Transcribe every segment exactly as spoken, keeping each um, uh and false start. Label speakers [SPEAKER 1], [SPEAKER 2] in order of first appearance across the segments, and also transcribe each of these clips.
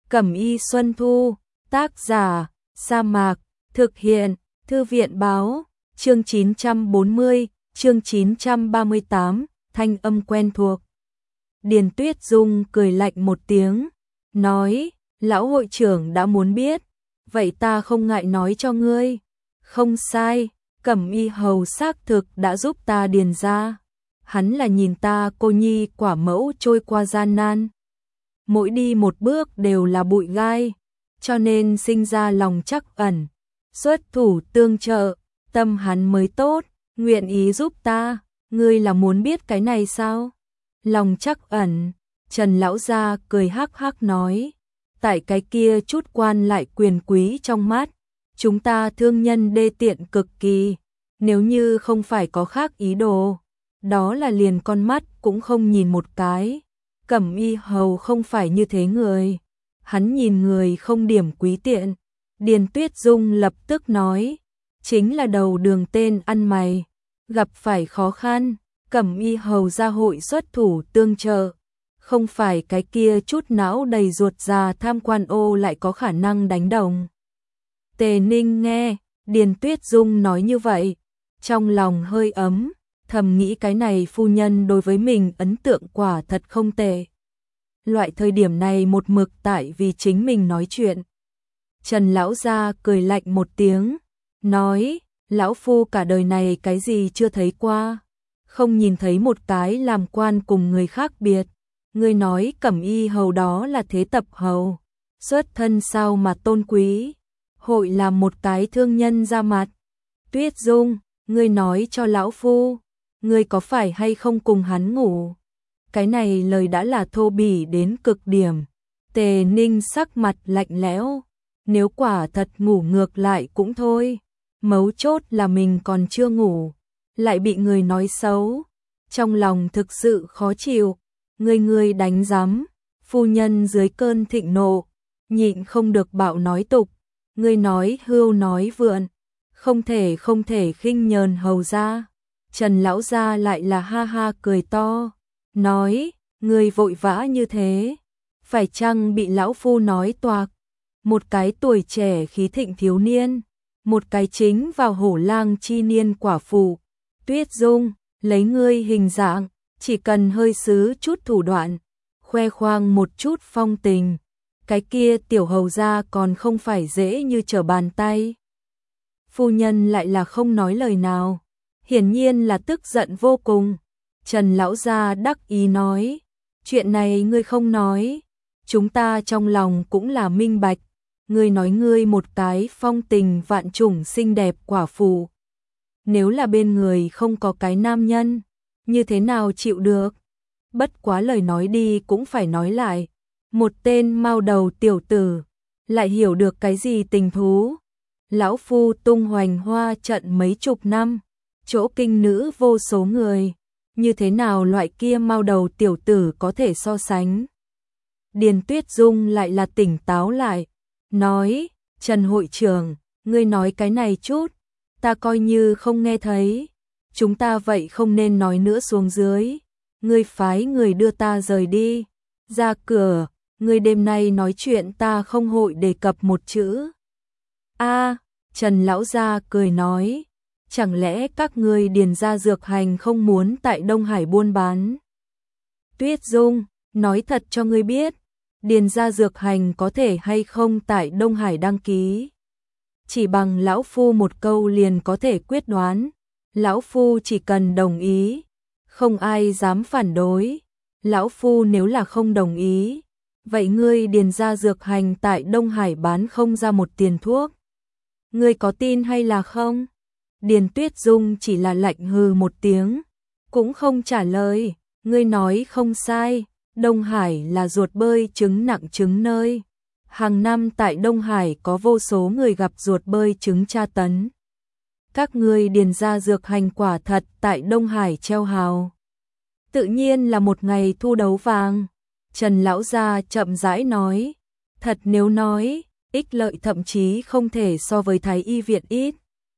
[SPEAKER 1] Cẩm y Xuân Thu, tác giả, Sa Mạc, thực hiện, Thư viện báo, chương chín trăm bốn mươi, chương chín trăm ba mươi tám, thanh âm quen thuộc. Điền Tuyết Dung cười lạnh một tiếng, nói, lão hội trưởng đã muốn biết, vậy ta không ngại nói cho ngươi. Không sai, Cẩm y hầu xác thực đã giúp ta điền ra. Hắn là nhìn ta cô nhi quả mẫu trôi qua gian nan. Mỗi đi một bước đều là bụi gai, cho nên sinh ra lòng trắc ẩn. Xuất thủ tương trợ, tâm hắn mới tốt, nguyện ý giúp ta, ngươi là muốn biết cái này sao? Lòng trắc ẩn, Trần lão gia cười hắc hắc nói, tại cái kia chút quan lại quyền quý trong mắt, chúng ta thương nhân đê tiện cực kỳ, nếu như không phải có khác ý đồ, đó là liền con mắt cũng không nhìn một cái. Cẩm y hầu không phải như thế người, hắn nhìn người không điểm quý tiện. Điền Tuyết Dung lập tức nói, chính là đầu đường tên ăn mày, gặp phải khó khăn, Cẩm y hầu ra hội xuất thủ tương trợ, không phải cái kia chút não đầy ruột già tham quan ô lại có khả năng đánh đồng. Tề Ninh nghe Điền Tuyết Dung nói như vậy, trong lòng hơi ấm, thầm nghĩ cái này phu nhân đối với mình ấn tượng quả thật không tệ. Loại thời điểm này một mực tại vì chính mình nói chuyện. Trần lão gia cười lạnh một tiếng, nói, lão phu cả đời này cái gì chưa thấy qua, không nhìn thấy một cái làm quan cùng người khác biệt. Ngươi nói Cẩm y hầu đó là thế tập hầu, xuất thân sao mà tôn quý, hội làm một cái thương nhân ra mặt. Tuyết Dung, ngươi nói cho lão phu, ngươi có phải hay không cùng hắn ngủ? Cái này lời đã là thô bỉ đến cực điểm. Tề Ninh sắc mặt lạnh lẽo, nếu quả thật ngủ ngược lại cũng thôi, mấu chốt là mình còn chưa ngủ, lại bị người nói xấu, trong lòng thực sự khó chịu. Người người đánh giám, phu nhân dưới cơn thịnh nộ, nhịn không được bạo nói tục, người nói hưu nói vượn, không thể không thể khinh nhờn hầu ra. Trần lão gia lại là ha ha cười to, nói, người vội vã như thế, phải chăng bị lão phu nói toạc? Một cái tuổi trẻ khí thịnh thiếu niên, một cái chính vào hổ lang chi niên quả phụ. Tuyết Dung, lấy ngươi hình dạng, chỉ cần hơi xứ chút thủ đoạn, khoe khoang một chút phong tình, cái kia tiểu hầu gia còn không phải dễ như trở bàn tay. Phu nhân lại là không nói lời nào, hiển nhiên là tức giận vô cùng. Trần lão gia đắc ý nói, chuyện này ngươi không nói, chúng ta trong lòng cũng là minh bạch, ngươi nói ngươi một cái phong tình vạn trùng xinh đẹp quả phụ, nếu là bên người không có cái nam nhân, như thế nào chịu được? Bất quá lời nói đi cũng phải nói lại, một tên mao đầu tiểu tử, lại hiểu được cái gì tình thú. Lão phu tung hoành hoa trận mấy chục năm, chỗ kinh nữ vô số người, như thế nào loại kia mao đầu tiểu tử có thể so sánh? Điền Tuyết Dung lại là tỉnh táo lại, nói, Trần hội trưởng, ngươi nói cái này chút, ta coi như không nghe thấy. Chúng ta vậy không nên nói nữa xuống dưới, ngươi phái người đưa ta rời đi, ra cửa, ngươi đêm nay nói chuyện ta không hội đề cập một chữ. A, Trần lão gia cười nói, chẳng lẽ các ngươi Điền gia dược hành không muốn tại Đông Hải buôn bán? Tuyết Dung, nói thật cho ngươi biết, Điền gia dược hành có thể hay không tại Đông Hải đăng ký? Chỉ bằng lão phu một câu liền có thể quyết đoán. Lão phu chỉ cần đồng ý, không ai dám phản đối. Lão phu nếu là không đồng ý, vậy ngươi Điền gia dược hành tại Đông Hải bán không ra một tiền thuốc. Ngươi có tin hay là không? Điền Tuyết Dung chỉ là lạnh hừ một tiếng, cũng không trả lời. Ngươi nói không sai, Đông Hải là ruột bơi trứng nặng trứng nơi. Hàng năm tại Đông Hải có vô số người gặp ruột bơi trứng tra tấn. Các ngươi Điền gia dược hành quả thật tại Đông Hải treo hào. Tự nhiên là một ngày thu đấu vàng. Trần lão gia chậm rãi nói, thật nếu nói, ích lợi thậm chí không thể so với Thái y viện ít.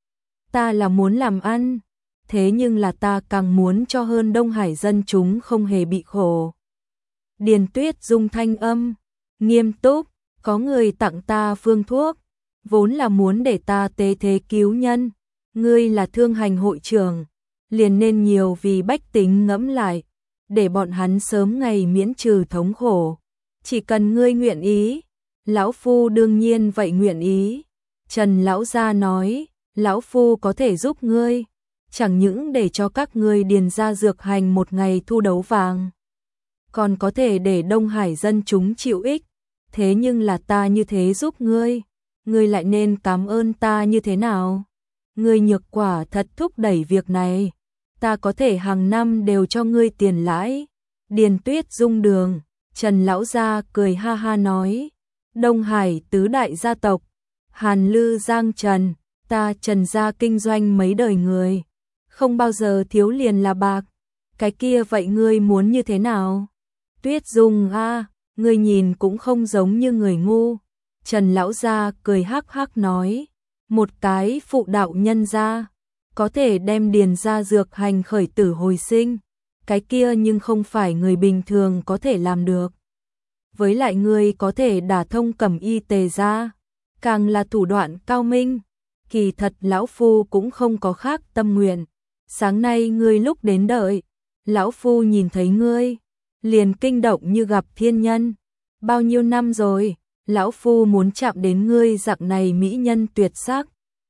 [SPEAKER 1] Ta là muốn làm ăn, thế nhưng là ta càng muốn cho hơn Đông Hải dân chúng không hề bị khổ. Điền Tuyết Dung thanh âm nghiêm túc, có người tặng ta phương thuốc, vốn là muốn để ta tế thế cứu nhân, ngươi là thương hành hội trưởng, liền nên nhiều vì bách tính ngẫm lại, để bọn hắn sớm ngày miễn trừ thống khổ. Chỉ cần ngươi nguyện ý, lão phu đương nhiên vậy nguyện ý. Trần lão gia nói, lão phu có thể giúp ngươi, chẳng những để cho các ngươi điền ra dược hành một ngày thu đấu vàng, còn có thể để Đông Hải dân chúng chịu ích. Thế nhưng là ta như thế giúp ngươi, ngươi lại nên cảm ơn ta như thế nào? Ngươi nhược quả thật thúc đẩy việc này, ta có thể hàng năm đều cho ngươi tiền lãi. Điền Tuyết Dung đường, Trần lão gia cười ha ha nói, Đông Hải tứ đại gia tộc, Hàn Lư Giang Trần, ta Trần gia kinh doanh mấy đời người, không bao giờ thiếu liền là bạc, cái kia vậy ngươi muốn như thế nào? Tuyết Dung a, ngươi nhìn cũng không giống như người ngu. Trần lão gia cười hắc hắc nói, một cái phụ đạo nhân gia, có thể đem điền ra dược hành khởi tử hồi sinh, cái kia nhưng không phải người bình thường có thể làm được. Với lại ngươi có thể đả thông cẩm y tề gia, càng là thủ đoạn cao minh. Kỳ thật lão phu cũng không có khác tâm nguyện. Sáng nay ngươi lúc đến đợi, lão phu nhìn thấy ngươi, liền kinh động như gặp thiên nhân. Bao nhiêu năm rồi, lão phu muốn chạm đến ngươi dạng này mỹ nhân tuyệt sắc,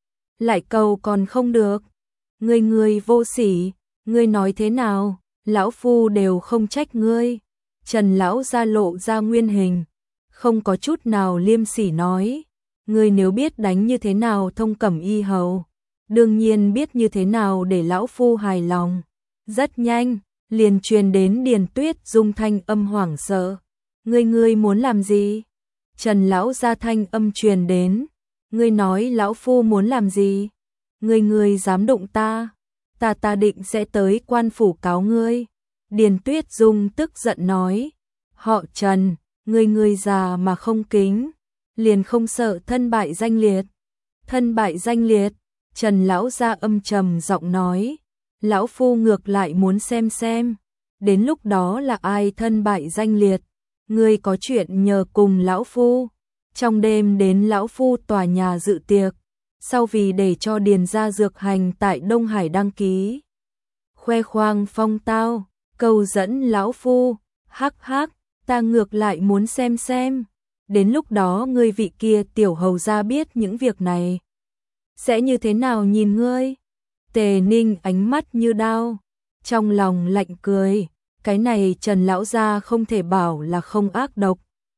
[SPEAKER 1] lại cầu còn không được. Ngươi ngươi vô sỉ, ngươi nói thế nào, lão phu đều không trách ngươi. Trần lão gia lộ ra nguyên hình, không có chút nào liêm sỉ nói, ngươi nếu biết đánh như thế nào thông cẩm y hầu, đương nhiên biết như thế nào để lão phu hài lòng. Rất nhanh, liền truyền đến Điền Tuyết Dung thanh âm hoảng sợ, ngươi ngươi muốn làm gì? Trần lão gia thanh âm truyền đến, ngươi nói lão phu muốn làm gì? Ngươi ngươi dám đụng ta, ta ta định sẽ tới quan phủ cáo ngươi. Điền Tuyết Dung tức giận nói, họ Trần, ngươi ngươi già mà không kính, liền không sợ thân bại danh liệt. Thân bại danh liệt, Trần lão gia âm trầm giọng nói, lão phu ngược lại muốn xem xem, đến lúc đó là ai thân bại danh liệt, ngươi có chuyện nhờ cùng lão phu. Trong đêm đến lão phu tòa nhà dự tiệc, sau vì để cho điền ra dược hành tại Đông Hải đăng ký, khoe khoang phong tao, câu dẫn lão phu, hắc hắc, ta ngược lại muốn xem xem, đến lúc đó ngươi vị kia tiểu hầu gia biết những việc này, sẽ như thế nào nhìn ngươi? Tề Ninh ánh mắt như đao, trong lòng lạnh cười, cái này Trần lão gia không thể bảo là không ác độc.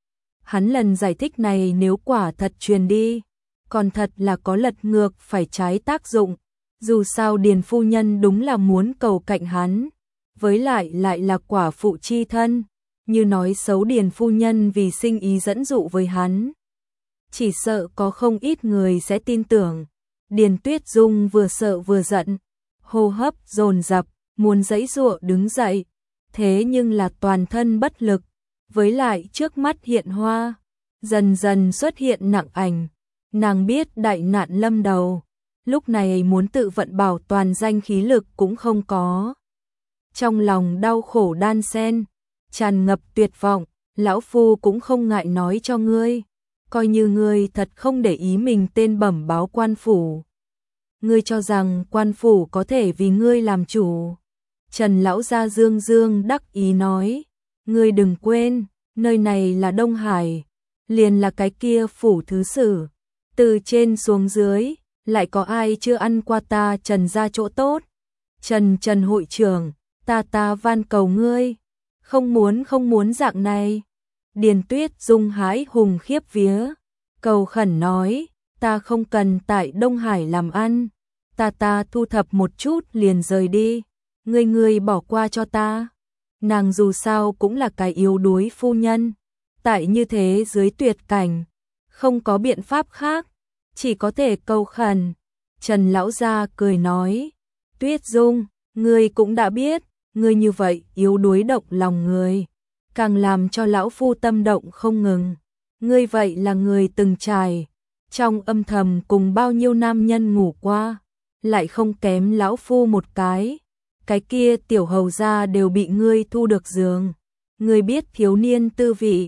[SPEAKER 1] Hắn lần giải thích này nếu quả thật truyền đi, còn thật là có lật ngược phải trái tác dụng, dù sao Điền phu nhân đúng là muốn cầu cạnh hắn, với lại lại là quả phụ chi thân, như nói xấu Điền phu nhân vì sinh ý dẫn dụ với hắn. Chỉ sợ có không ít người sẽ tin tưởng. Điền Tuyết Dung vừa sợ vừa giận, hô hấp dồn dập, muốn giãy giụa đứng dậy, thế nhưng là toàn thân bất lực, với lại trước mắt hiện hoa, dần dần xuất hiện nặng ảnh, nàng biết đại nạn lâm đầu, lúc này muốn tự vận bảo toàn danh khí lực cũng không có. Trong lòng đau khổ đan xen, tràn ngập tuyệt vọng, lão phu cũng không ngại nói cho ngươi, coi như ngươi thật không để ý mình tên bẩm báo quan phủ. Ngươi cho rằng quan phủ có thể vì ngươi làm chủ? Trần lão gia dương dương đắc ý nói, ngươi đừng quên, nơi này là Đông Hải, liền là cái kia phủ thứ sử, từ trên xuống dưới, lại có ai chưa ăn qua ta Trần gia chỗ tốt? Trần Trần hội trưởng, ta ta van cầu ngươi, không muốn không muốn dạng này. Điền Tuyết Dung hái hùng khiếp vía, cầu khẩn nói, ta không cần tại Đông Hải làm ăn, ta ta thu thập một chút liền rời đi, ngươi ngươi bỏ qua cho ta. Nàng dù sao cũng là cái yếu đuối phu nhân, tại như thế dưới tuyệt cảnh, không có biện pháp khác, chỉ có thể cầu khẩn. Trần lão gia cười nói, Tuyết Dung, ngươi cũng đã biết, ngươi như vậy yếu đuối động lòng người, càng làm cho lão phu tâm động không ngừng. Ngươi vậy là người từng trải, trong âm thầm cùng bao nhiêu nam nhân ngủ qua, lại không kém lão phu một cái. Cái kia tiểu hầu gia đều bị ngươi thu được giường. Ngươi biết thiếu niên tư vị,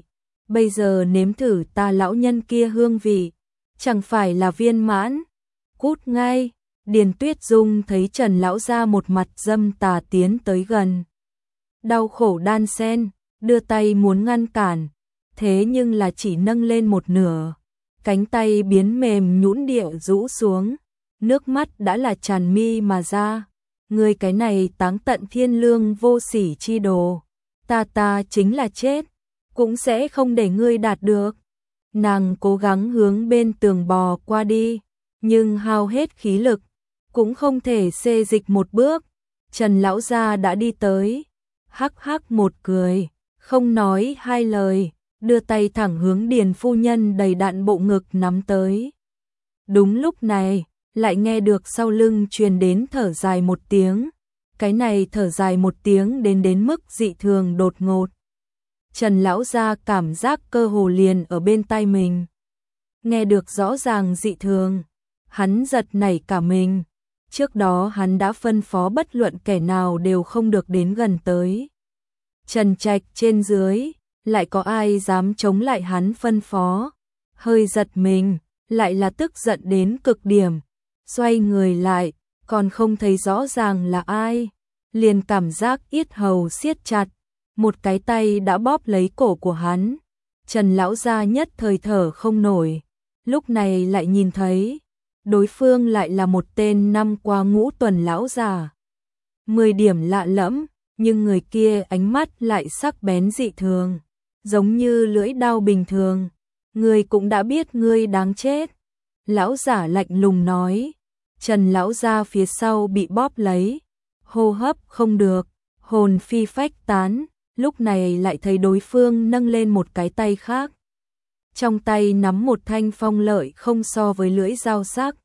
[SPEAKER 1] bây giờ nếm thử ta lão nhân kia hương vị, chẳng phải là viên mãn. Cút ngay. Điền Tuyết Dung thấy Trần lão gia một mặt dâm tà tiến tới gần, đau khổ đan sen, đưa tay muốn ngăn cản, thế nhưng là chỉ nâng lên một nửa, cánh tay biến mềm nhũn địa rũ xuống, nước mắt đã là tràn mi mà ra. Ngươi cái này táng tận thiên lương vô sỉ chi đồ, ta ta chính là chết cũng sẽ không để ngươi đạt được. Nàng cố gắng hướng bên tường bò qua đi, nhưng hao hết khí lực, cũng không thể xê dịch một bước. Trần lão gia đã đi tới, hắc hắc một cười, không nói hai lời, đưa tay thẳng hướng Điền phu nhân đầy đặn bộ ngực nắm tới. Đúng lúc này, lại nghe được sau lưng truyền đến thở dài một tiếng, cái này thở dài một tiếng đến đến mức dị thường đột ngột. Trần lão gia cảm giác cơ hồ liền ở bên tai mình, nghe được rõ ràng dị thường, hắn giật nảy cả mình. Trước đó hắn đã phân phó bất luận kẻ nào đều không được đến gần tới Trần Trạch trên dưới, lại có ai dám chống lại hắn phân phó. Hơi giật mình, lại là tức giận đến cực điểm, xoay người lại, còn không thấy rõ ràng là ai, liền cảm giác yết hầu siết chặt, một cái tay đã bóp lấy cổ của hắn. Trần lão gia nhất thời thở không nổi, lúc này lại nhìn thấy đối phương lại là một tên năm qua ngũ tuần lão già. Mười điểm lạ lẫm, nhưng người kia ánh mắt lại sắc bén dị thường, giống như lưỡi dao bình thường. Ngươi cũng đã biết ngươi đáng chết. Lão giả lạnh lùng nói. Trần lão gia phía sau bị bóp lấy, hô hấp không được, hồn phi phách tán, lúc này lại thấy đối phương nâng lên một cái tay khác. Trong tay nắm một thanh phong lợi không so với lưỡi dao sắc.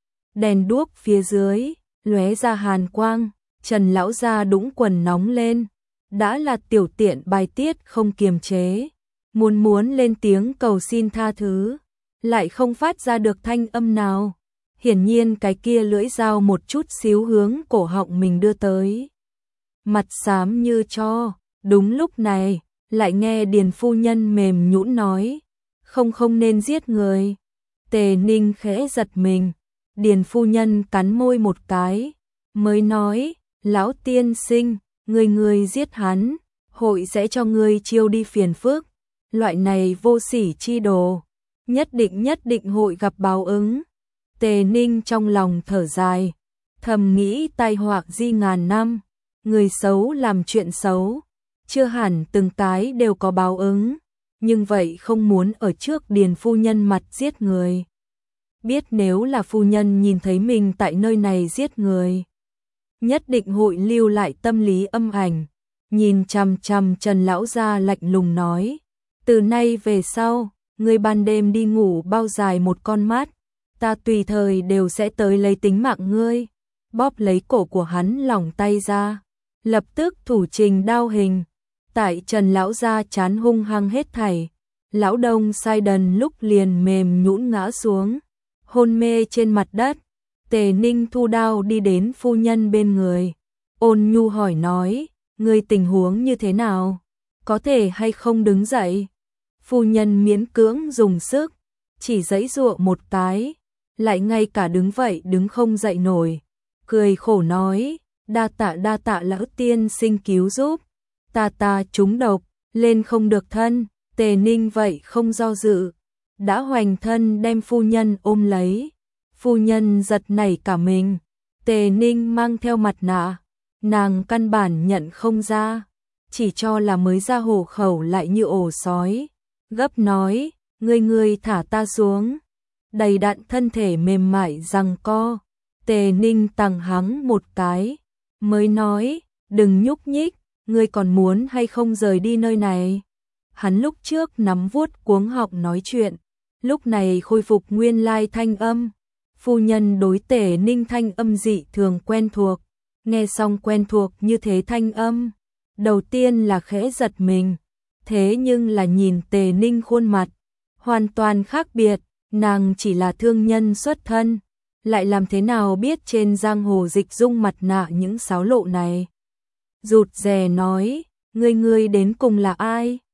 [SPEAKER 1] Đèn đuốc phía dưới, lóe ra hàn quang, Trần lão gia đũng quần nóng lên, đã là tiểu tiện bài tiết không kiềm chế, muốn muốn lên tiếng cầu xin tha thứ, lại không phát ra được thanh âm nào. Hiển nhiên cái kia lưỡi dao một chút xíu hướng cổ họng mình đưa tới. Mặt xám như tro, đúng lúc này, lại nghe Điền phu nhân mềm nhũn nói, không không nên giết người. Tề Ninh khẽ giật mình, Điền phu nhân cắn môi một cái, mới nói, lão tiên sinh, người người giết hắn, hội sẽ cho ngươi chiêu đi phiền phức, loại này vô sỉ chi đồ, nhất định nhất định hội gặp báo ứng. Tề Ninh trong lòng thở dài, thầm nghĩ tai họa di ngàn năm, người xấu làm chuyện xấu, chưa hẳn từng cái đều có báo ứng, nhưng vậy không muốn ở trước Điền phu nhân mặt giết người. Biết nếu là phu nhân nhìn thấy mình tại nơi này giết người, nhất định hội lưu lại tâm lý âm ảnh. Nhìn chằm chằm Trần lão gia lạnh lùng nói, từ nay về sau, ngươi ban đêm đi ngủ bao dài một con mắt, ta tùy thời đều sẽ tới lấy tính mạng ngươi. Bóp lấy cổ của hắn lỏng tay ra, lập tức thủ trình đao hình. Tại Trần lão gia chán hung hăng hết thảy, lão Đông sai đần lúc liền mềm nhũn ngã xuống, hôn mê trên mặt đất. Tề Ninh thu đao đi đến phu nhân bên người, ôn nhu hỏi nói, ngươi tình huống như thế nào? Có thể hay không đứng dậy? Phu nhân miễn cưỡng dùng sức, chỉ giãy giụa một cái, lại ngay cả đứng vậy đứng không dậy nổi, cười khổ nói, đa tạ đa tạ lão tiên sinh cứu giúp, ta ta trúng độc, lên không được thân. Tề Ninh vậy không do dự, đã hoành thân đem phu nhân ôm lấy. Phu nhân giật nảy cả mình, Tề Ninh mang theo mặt nạ, nàng căn bản nhận không ra, chỉ cho là mới ra hộ khẩu lại như ổ sói, gấp nói, ngươi ngươi thả ta xuống. Đầy đặn thân thể mềm mại giằng co, Tề Ninh tằng hắng một cái, mới nói, đừng nhúc nhích, ngươi còn muốn hay không rời đi nơi này. Hắn lúc trước nắm vuốt cuống họng nói chuyện, lúc này khôi phục nguyên lai thanh âm. Phu nhân đối Tề Ninh thanh âm dị thường quen thuộc, nghe xong quen thuộc như thế thanh âm, đầu tiên là khẽ giật mình, thế nhưng là nhìn Tề Ninh khuôn mặt, hoàn toàn khác biệt, nàng chỉ là thương nhân xuất thân, lại làm thế nào biết trên giang hồ dịch dung mặt nạ những xáo lộ này. Rụt rè nói, ngươi ngươi đến cùng là ai?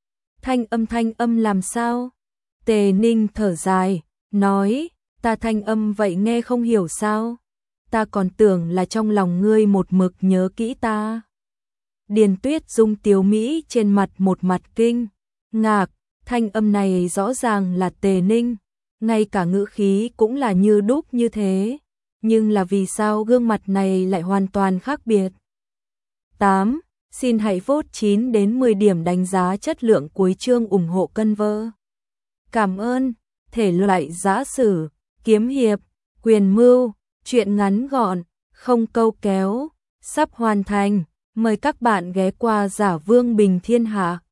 [SPEAKER 1] Thanh âm thanh âm làm sao? Tề Ninh thở dài, nói, ta thanh âm vậy nghe không hiểu sao? Ta còn tưởng là trong lòng ngươi một mực nhớ kỹ ta. Điền Tuyết Dung tiếu mỹ trên mặt một mặt kinh, ngạc, thanh âm này rõ ràng là Tề Ninh, ngay cả ngữ khí cũng là như đúc như thế, nhưng là vì sao gương mặt này lại hoàn toàn khác biệt? tám. Xin hãy vote chín đến mười điểm đánh giá chất lượng cuối chương ủng hộ cân vơ. Cảm ơn. Thể loại giã sử, kiếm hiệp, quyền mưu, truyện ngắn gọn, không câu kéo, sắp hoàn thành. Mời các bạn ghé qua Giả Vương Bình Thiên Hạ.